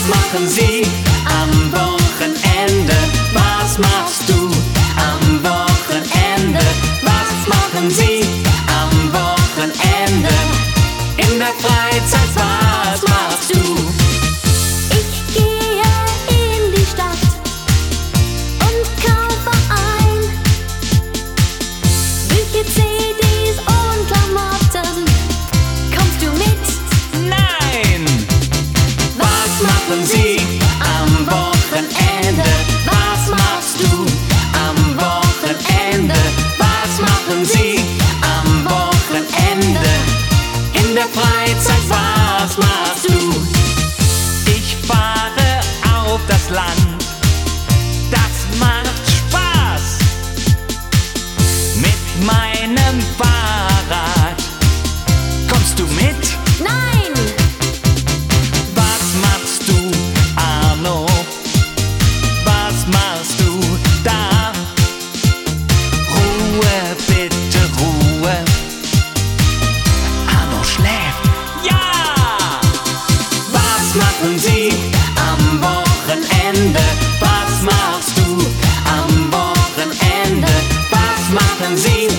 machen Sie am Wochenende? Was machst du am Wochenende? Was machen Sie am Wochenende? In der Freizeit, was machst du? Ich gehe in die Stadt und kaufe ein Bücher, CDs und Klamotten. Kommst du mit? Nein! Was machen Sie am Wochenende? Was machst du am Wochenende? Was machen Sie am Wochenende? In der Freizeit, was machst du? Ich fahre auf das Land, das macht Spaß. Mit meinem Fahrrad, kommst du mit? Nein! Was machst du, Arno? Was machst du da? Ruhe, bitte Ruhe. Arno schläft. Ja! Was machen Sie am Wochenende? Was machst du am Wochenende? Was machen Sie